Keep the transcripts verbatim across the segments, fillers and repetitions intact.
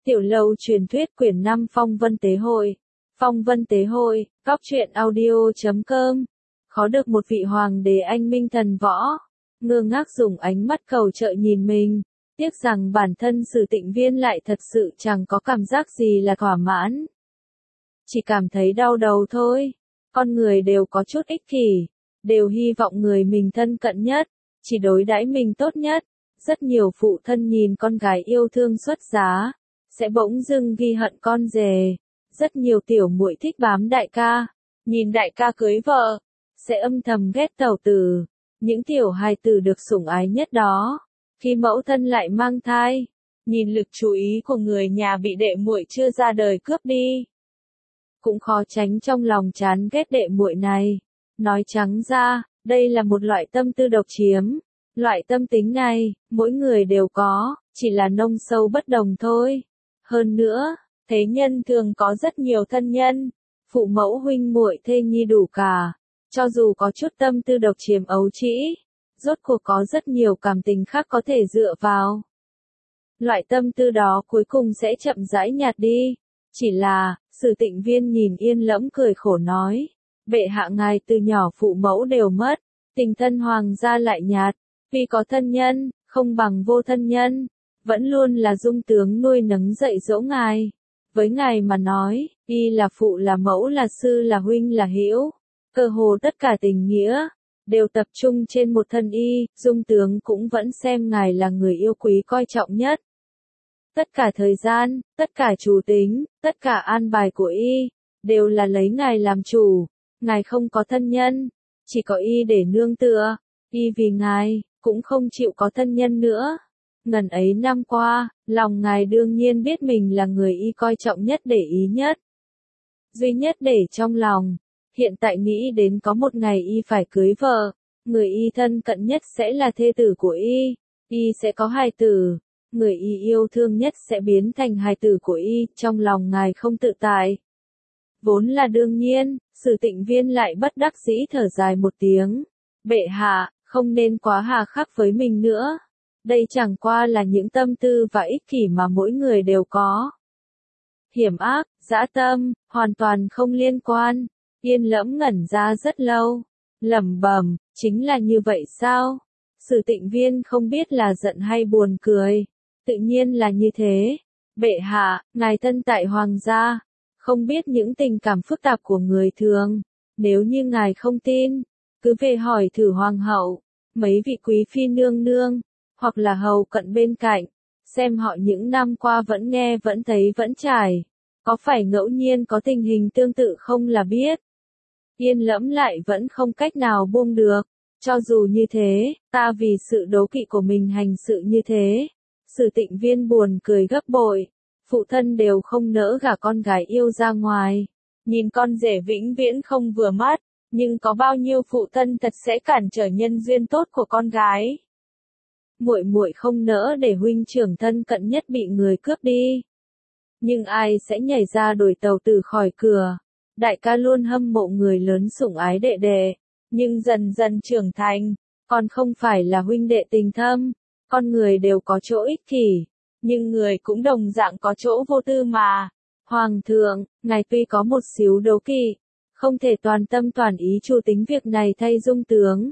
Tiểu lâu truyền thuyết quyển năm Phong Vân Tế Hội. Phong Vân Tế Hội, góc truyện audio chấm com. Khó được một vị hoàng đế anh minh thần võ, ngơ ngác dùng ánh mắt cầu trợ nhìn mình, tiếc rằng bản thân Sử Tịnh Viên lại thật sự chẳng có cảm giác gì là thỏa mãn. Chỉ cảm thấy đau đầu thôi, con người đều có chút ích kỷ, đều hy vọng người mình thân cận nhất, chỉ đối đãi mình tốt nhất. Rất nhiều phụ thân nhìn con gái yêu thương xuất giá, sẽ bỗng dưng ghi hận con rể. Rất nhiều tiểu muội thích bám đại ca, nhìn đại ca cưới vợ, sẽ âm thầm ghét tẩu tử. Những tiểu hài tử được sủng ái nhất đó, khi mẫu thân lại mang thai, nhìn lực chú ý của người nhà bị đệ muội chưa ra đời cướp đi, cũng khó tránh trong lòng chán ghét đệ muội này. Nói trắng ra, đây là một loại tâm tư độc chiếm. Loại tâm tính này, mỗi người đều có, chỉ là nông sâu bất đồng thôi. Hơn nữa, thế nhân thường có rất nhiều thân nhân, phụ mẫu huynh muội thê nhi đủ cả. Cho dù có chút tâm tư độc chiếm ấu trĩ, rốt cuộc có rất nhiều cảm tình khác có thể dựa vào. Loại tâm tư đó cuối cùng sẽ chậm rãi nhạt đi. Chỉ là, Sử Tịnh Viên nhìn Yên Lẫm cười khổ nói, bệ hạ ngài từ nhỏ phụ mẫu đều mất, tình thân hoàng gia lại nhạt. Vì có thân nhân, không bằng vô thân nhân, vẫn luôn là dung tướng nuôi nấng dạy dỗ ngài. Với ngài mà nói, y là phụ là mẫu là sư là huynh là hữu, cơ hồ tất cả tình nghĩa, đều tập trung trên một thân y, dung tướng cũng vẫn xem ngài là người yêu quý coi trọng nhất. Tất cả thời gian, tất cả chủ tính, tất cả an bài của y, đều là lấy ngài làm chủ, ngài không có thân nhân, chỉ có y để nương tựa, y vì ngài cũng không chịu có thân nhân nữa. Ngần ấy năm qua, lòng ngài đương nhiên biết mình là người y coi trọng nhất để ý nhất. Duy nhất để trong lòng, hiện tại nghĩ đến có một ngày y phải cưới vợ, người y thân cận nhất sẽ là thê tử của y, y sẽ có hài tử, người y yêu thương nhất sẽ biến thành hài tử của y, trong lòng ngài không tự tại. Vốn là đương nhiên, Sử Tịnh Viên lại bất đắc dĩ thở dài một tiếng, bệ hạ, không nên quá hà khắc với mình nữa. Đây chẳng qua là những tâm tư và ích kỷ mà mỗi người đều có. Hiểm ác, dã tâm, hoàn toàn không liên quan. Yên Lẫm ngẩn ra rất lâu, lẩm bẩm, chính là như vậy sao? Sử Tịnh Viên không biết là giận hay buồn cười, tự nhiên là như thế. Bệ hạ, ngài thân tại hoàng gia, không biết những tình cảm phức tạp của người thường. Nếu như ngài không tin, cứ về hỏi thử hoàng hậu, mấy vị quý phi nương nương, hoặc là hầu cận bên cạnh, xem họ những năm qua vẫn nghe vẫn thấy vẫn trải, có phải ngẫu nhiên có tình hình tương tự không là biết. Yên Lẫm lại vẫn không cách nào buông được, cho dù như thế, ta vì sự đố kỵ của mình hành sự như thế. Sử Tịnh Viên buồn cười gấp bội, phụ thân đều không nỡ gả con gái yêu ra ngoài, nhìn con rể vĩnh viễn không vừa mắt. Nhưng có bao nhiêu phụ thân thật sẽ cản trở nhân duyên tốt của con gái. Muội muội không nỡ để huynh trưởng thân cận nhất bị người cướp đi. Nhưng ai sẽ nhảy ra đuổi tàu tử khỏi cửa. Đại ca luôn hâm mộ người lớn sủng ái đệ đệ, nhưng dần dần trưởng thành, còn không phải là huynh đệ tình thâm. Con người đều có chỗ ích kỷ, nhưng người cũng đồng dạng có chỗ vô tư mà. Hoàng thượng, ngài tuy có một xíu đố kỵ, không thể toàn tâm toàn ý chủ tính việc này thay dung tướng.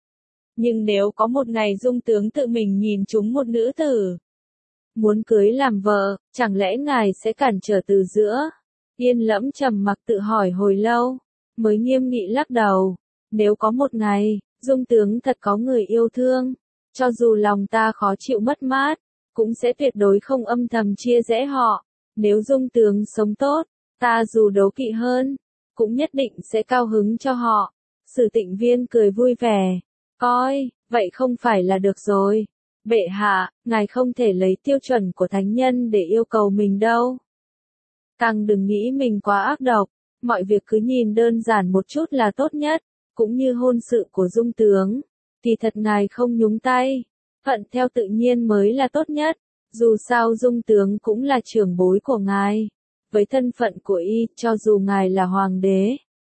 Nhưng nếu có một ngày dung tướng tự mình nhìn trúng một nữ tử, muốn cưới làm vợ, chẳng lẽ ngài sẽ cản trở từ giữa? Yên Lẫm trầm mặc tự hỏi hồi lâu, mới nghiêm nghị lắc đầu. Nếu có một ngày, dung tướng thật có người yêu thương, cho dù lòng ta khó chịu mất mát, cũng sẽ tuyệt đối không âm thầm chia rẽ họ. Nếu dung tướng sống tốt, ta dù đố kỵ hơn, cũng nhất định sẽ cao hứng cho họ. Sử Tịnh Viên cười vui vẻ, coi, vậy không phải là được rồi. Bệ hạ, ngài không thể lấy tiêu chuẩn của thánh nhân để yêu cầu mình đâu. Càng đừng nghĩ mình quá ác độc, mọi việc cứ nhìn đơn giản một chút là tốt nhất, cũng như hôn sự của dung tướng. Kỳ thật ngài không nhúng tay, thuận theo tự nhiên mới là tốt nhất, dù sao dung tướng cũng là trưởng bối của ngài. Với thân phận của y, cho dù ngài là hoàng đế,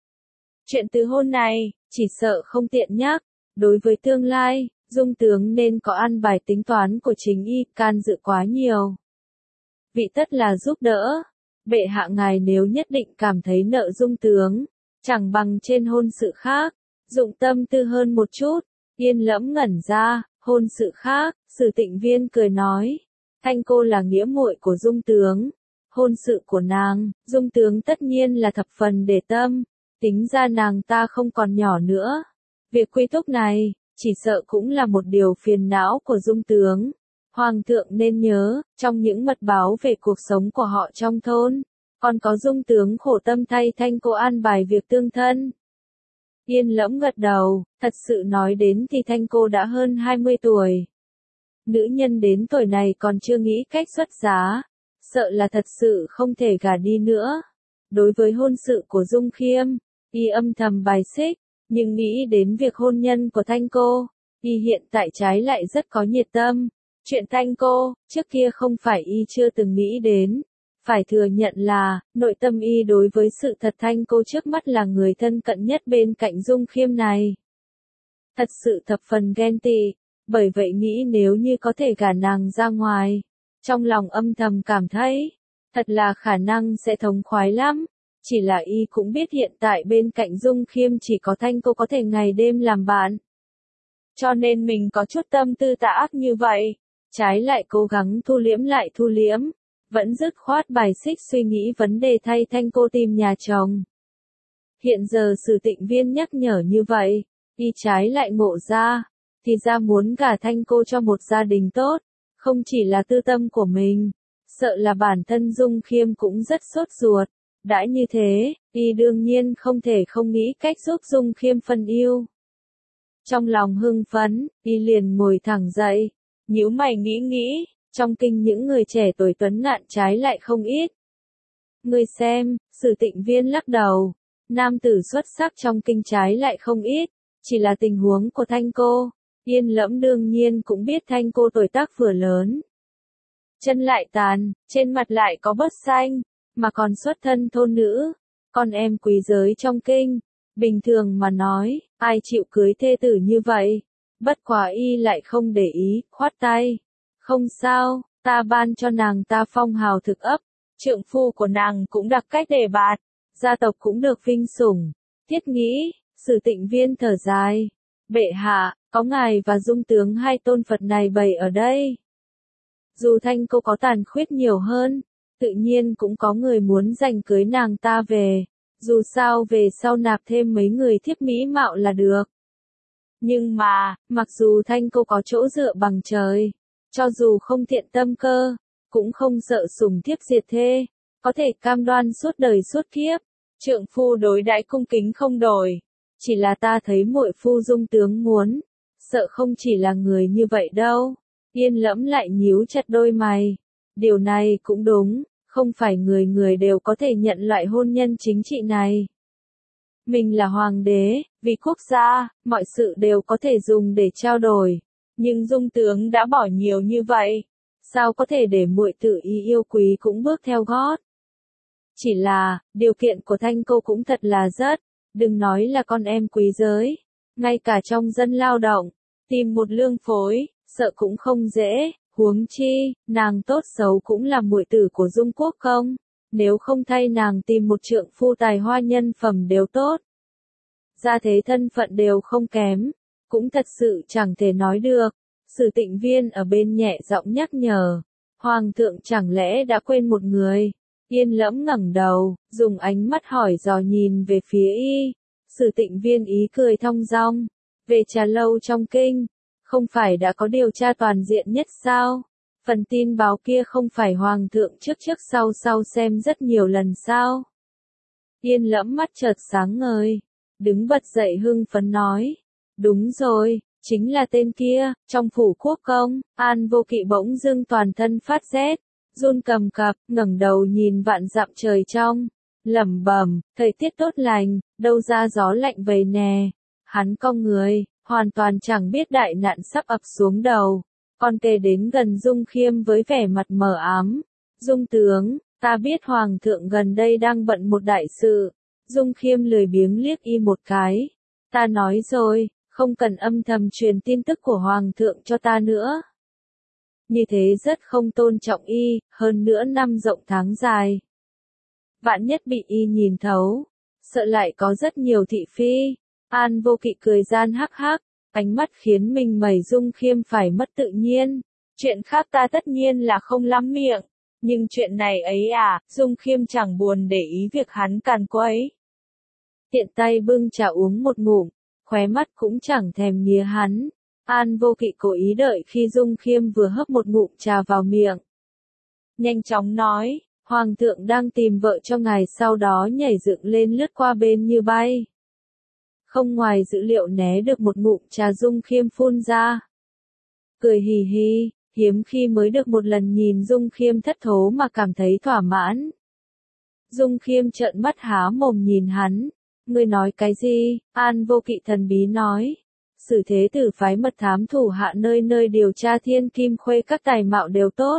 chuyện từ hôn này, chỉ sợ không tiện nhắc. Đối với tương lai, dung tướng nên có ăn bài tính toán của chính y, can dự quá nhiều. vị tất là giúp đỡ. Bệ hạ ngài nếu nhất định cảm thấy nợ Dung tướng, chẳng bằng trên hôn sự khác, dụng tâm tư hơn một chút. Yên Lẫm ngẩn ra, hôn sự khác, Sử Tịnh Viên cười nói, Thanh cô là nghĩa muội của Dung tướng, hôn sự của nàng, Dung tướng tất nhiên là thập phần để tâm, tính ra nàng ta không còn nhỏ nữa. Việc quy túc này, chỉ sợ cũng là một điều phiền não của Dung tướng. Hoàng thượng nên nhớ, trong những mật báo về cuộc sống của họ trong thôn, còn có Dung tướng khổ tâm thay Thanh cô an bài việc tương thân. Yên Lẫm gật đầu, thật sự nói đến thì Thanh cô đã hơn hai mươi tuổi. Nữ nhân đến tuổi này còn chưa nghĩ cách xuất giá, sợ là thật sự không thể gả đi nữa. Đối với hôn sự của Dung Khiêm, y âm thầm bài xích, nhưng nghĩ đến việc hôn nhân của Thanh cô, y hiện tại trái lại rất có nhiệt tâm. Chuyện Thanh cô, trước kia không phải y chưa từng nghĩ đến. Phải thừa nhận là, nội tâm y đối với sự thật Thanh cô trước mắt là người thân cận nhất bên cạnh Dung Khiêm này. Thật sự thập phần ghen tị, bởi vậy nghĩ nếu như có thể gả nàng ra ngoài, trong lòng âm thầm cảm thấy, thật là khả năng sẽ thống khoái lắm. Chỉ là y cũng biết hiện tại bên cạnh Dung Khiêm chỉ có Thanh cô có thể ngày đêm làm bạn. Cho nên mình có chút tâm tư tà ác như vậy, trái lại cố gắng thu liễm lại thu liễm, vẫn dứt khoát bài xích suy nghĩ vấn đề thay Thanh cô tìm nhà chồng. Hiện giờ Sử Tịnh Viên nhắc nhở như vậy, y trái lại ngộ ra, thì ra muốn gả Thanh cô cho một gia đình tốt, không chỉ là tư tâm của mình, sợ là bản thân Dung Khiêm cũng rất sốt ruột. Đã như thế, y đương nhiên không thể không nghĩ cách giúp Dung Khiêm phân yêu. Trong lòng hưng phấn, y liền ngồi thẳng dậy, nhíu mày nghĩ nghĩ, trong kinh những người trẻ tuổi tuấn ngạn trái lại không ít. Ngươi xem, Sử Tịnh Viên lắc đầu, nam tử xuất sắc trong kinh trái lại không ít, chỉ là tình huống của Thanh cô, Yên Lẫm đương nhiên cũng biết Thanh cô tuổi tác vừa lớn. Chân lại tàn, trên mặt lại có bớt xanh, mà còn xuất thân thôn nữ, con em quý giới trong kinh, bình thường mà nói, ai chịu cưới thê tử như vậy, bất quá y lại không để ý, khoát tay, không sao, ta ban cho nàng ta phong hào thực ấp, trượng phu của nàng cũng đặc cách đề bạt, gia tộc cũng được vinh sủng. Thiết nghĩ, Sử Tịnh Viên thở dài, bệ hạ, có ngài và Dung tướng hai tôn Phật này bày ở đây. Dù Thanh cô có tàn khuyết nhiều hơn, tự nhiên cũng có người muốn giành cưới nàng ta về, dù sao về sau nạp thêm mấy người thiếp mỹ mạo là được. Nhưng mà, mặc dù Thanh cô có chỗ dựa bằng trời, cho dù không thiện tâm cơ, cũng không sợ sủng thiếp diệt thê, có thể cam đoan suốt đời suốt kiếp, trượng phu đối đãi cung kính không đổi. Chỉ là ta thấy muội phu Dung tướng muốn, sợ không chỉ là người như vậy đâu. Yên Lẫm lại nhíu chặt đôi mày. Điều này cũng đúng, không phải người người đều có thể nhận loại hôn nhân chính trị này. Mình là hoàng đế, vì quốc gia, mọi sự đều có thể dùng để trao đổi. Nhưng Dung tướng đã bỏ nhiều như vậy, sao có thể để muội tự ý yêu quý cũng bước theo gót. Chỉ là, điều kiện của Thanh cô cũng thật là rất, đừng nói là con em quý giới, ngay cả trong dân lao động, tìm một lương phối, sợ cũng không dễ, huống chi, nàng tốt xấu cũng là muội tử của Dung Quốc công, nếu không thay nàng tìm một trượng phu tài hoa nhân phẩm đều tốt. Gia thế thân phận đều không kém, cũng thật sự chẳng thể nói được. Sử Tịnh Viên ở bên nhẹ giọng nhắc nhở, Hoàng thượng chẳng lẽ đã quên một người. Yên Lẫm ngẩng đầu, dùng ánh mắt hỏi dò nhìn về phía y. Sử Tịnh Viên ý cười thong dong, về trà lâu trong kinh, không phải đã có điều tra toàn diện nhất sao? Phần tin báo kia không phải Hoàng thượng trước trước sau sau xem rất nhiều lần sao? Yên Lẫm mắt chợt sáng ngời, đứng bật dậy hưng phấn nói, đúng rồi, chính là tên kia. Trong phủ quốc công, An Vô Kỵ bỗng dưng toàn thân phát rét, run cầm cập, ngẩng đầu nhìn vạn dặm trời trong, lẩm bẩm, thời tiết tốt lành, đâu ra gió lạnh vầy nè. Hắn cong người, hoàn toàn chẳng biết đại nạn sắp ập xuống đầu, còn kề đến gần Dung Khiêm với vẻ mặt mờ ám. Dung tướng, ta biết Hoàng thượng gần đây đang bận một đại sự. Dung Khiêm lười biếng liếc y một cái. Ta nói rồi, không cần âm thầm truyền tin tức của Hoàng thượng cho ta nữa. như thế rất không tôn trọng y, hơn nữa năm rộng tháng dài. Vạn nhất bị y nhìn thấu, sợ lại có rất nhiều thị phi. An Vô Kỵ cười gian hắc hắc, ánh mắt khiến mình mẩy Dung Khiêm phải mất tự nhiên. Chuyện khác ta tất nhiên là không lắm miệng, nhưng chuyện này ấy à, Dung Khiêm chẳng buồn để ý việc hắn càn quấy. Tiện tay bưng trà uống một ngụm, khóe mắt cũng chẳng thèm nghía hắn. An Vô Kỵ cố ý đợi khi Dung Khiêm vừa hấp một ngụm trà vào miệng. Nhanh chóng nói, Hoàng thượng đang tìm vợ cho ngài, sau đó nhảy dựng lên lướt qua bên như bay. Không ngoài dữ liệu né được một ngụm trà Dung Khiêm phun ra. Cười hì hì, hiếm khi mới được một lần nhìn Dung Khiêm thất thố mà cảm thấy thỏa mãn. Dung Khiêm trợn mắt há mồm nhìn hắn. Ngươi nói cái gì? An Vô Kỵ thần bí nói. Sử thế tử phái mật thám thủ hạ nơi nơi điều tra thiên kim khuê các tài mạo đều tốt.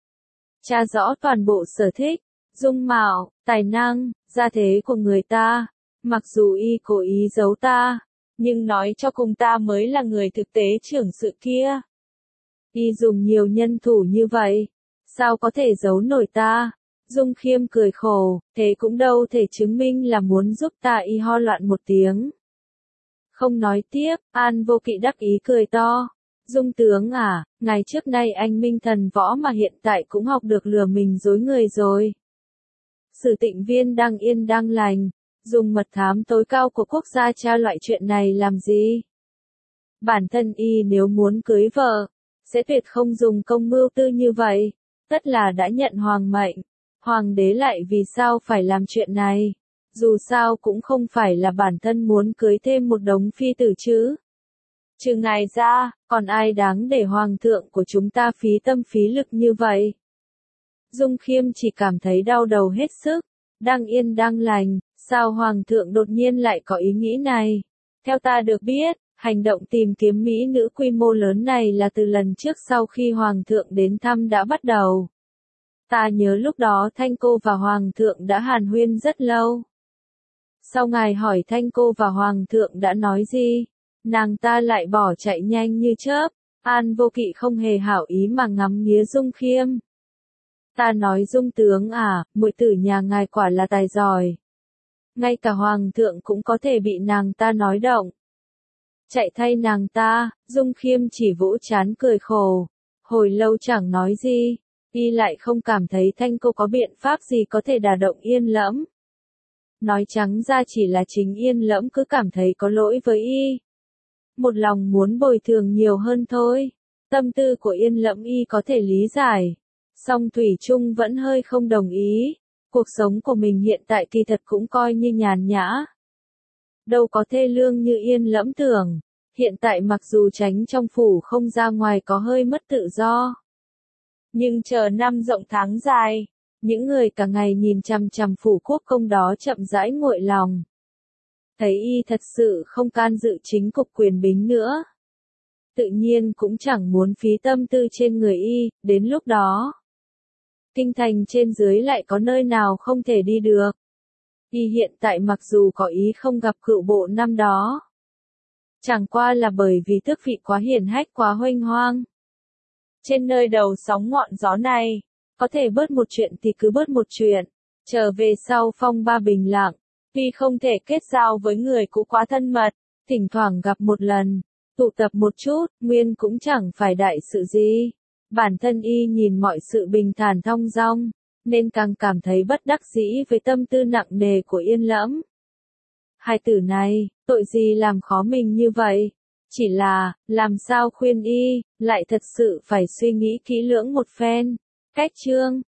Tra rõ toàn bộ sở thích, dung mạo, tài năng, gia thế của người ta. Mặc dù y cố ý giấu ta, nhưng nói cho cùng ta mới là người thực tế trưởng sự kia. Y dùng nhiều nhân thủ như vậy, sao có thể giấu nổi ta? Dung Khiêm cười khổ, thế cũng đâu thể chứng minh là muốn giúp ta. Y ho loạn một tiếng. Không nói tiếp, An Vô Kỵ đắc ý cười to. Dung tướng à, ngày trước nay anh minh thần võ mà hiện tại cũng học được lừa mình dối người rồi. Sử Tịnh Viên đang yên đang lành, dùng mật thám tối cao của quốc gia tra loại chuyện này làm gì? Bản thân y nếu muốn cưới vợ, sẽ tuyệt không dùng công mưu tư như vậy, tất là đã nhận hoàng mệnh. Hoàng đế lại vì sao phải làm chuyện này? Dù sao cũng không phải là bản thân muốn cưới thêm một đống phi tử chứ. Trừ ngài ra, còn ai đáng để hoàng thượng của chúng ta phí tâm phí lực như vậy? Dung Khiêm chỉ cảm thấy đau đầu hết sức. Đang yên đang lành, sao hoàng thượng đột nhiên lại có ý nghĩ này? Theo ta được biết, hành động tìm kiếm mỹ nữ quy mô lớn này là từ lần trước sau khi hoàng thượng đến thăm đã bắt đầu. Ta nhớ lúc đó Thanh Cô và hoàng thượng đã hàn huyên rất lâu. Sau ngài hỏi Thanh Cô và hoàng thượng đã nói gì? Nàng ta lại bỏ chạy nhanh như chớp. An Vô Kỵ không hề hảo ý mà ngắm nghía Dung Khiêm. Ta nói Dung tướng à, muội tử nhà ngài quả là tài giỏi. Ngay cả hoàng thượng cũng có thể bị nàng ta nói động. Chạy thay nàng ta, Dung Khiêm chỉ vỗ trán cười khổ. Hồi lâu chẳng nói gì, y lại không cảm thấy Thanh Cô có biện pháp gì có thể đả động Yên Lẫm. Nói trắng ra chỉ là chính Yên Lẫm cứ cảm thấy có lỗi với y. Một lòng muốn bồi thường nhiều hơn thôi. Tâm tư của Yên Lẫm y có thể lý giải. Song thủy chung vẫn hơi không đồng ý. Cuộc sống của mình hiện tại kỳ thật cũng coi như nhàn nhã. Đâu có thê lương như Yên Lẫm tưởng. Hiện tại mặc dù tránh trong phủ không ra ngoài có hơi mất tự do. Nhưng chờ năm rộng tháng dài, những người cả ngày nhìn chằm chằm phủ quốc công đó chậm rãi nguội lòng. Thấy y thật sự không can dự chính cục quyền bính nữa. Tự nhiên cũng chẳng muốn phí tâm tư trên người y, đến lúc đó. Kinh thành trên dưới lại có nơi nào không thể đi được. Y hiện tại mặc dù có ý không gặp cựu bộ năm đó. Chẳng qua là bởi vì tước vị quá hiển hách quá huênh hoang. Trên nơi đầu sóng ngọn gió này, có thể bớt một chuyện thì cứ bớt một chuyện. Trở về sau phong ba bình lặng, tuy không thể kết giao với người cũ quá thân mật, thỉnh thoảng gặp một lần, tụ tập một chút, nguyên cũng chẳng phải đại sự gì. Bản thân y nhìn mọi sự bình thản thong dong, nên càng cảm thấy bất đắc dĩ với tâm tư nặng nề của Yên Lẫm. Hai tử này, tội gì làm khó mình như vậy? Chỉ là, làm sao khuyên y, lại thật sự phải suy nghĩ kỹ lưỡng một phen. Cách chương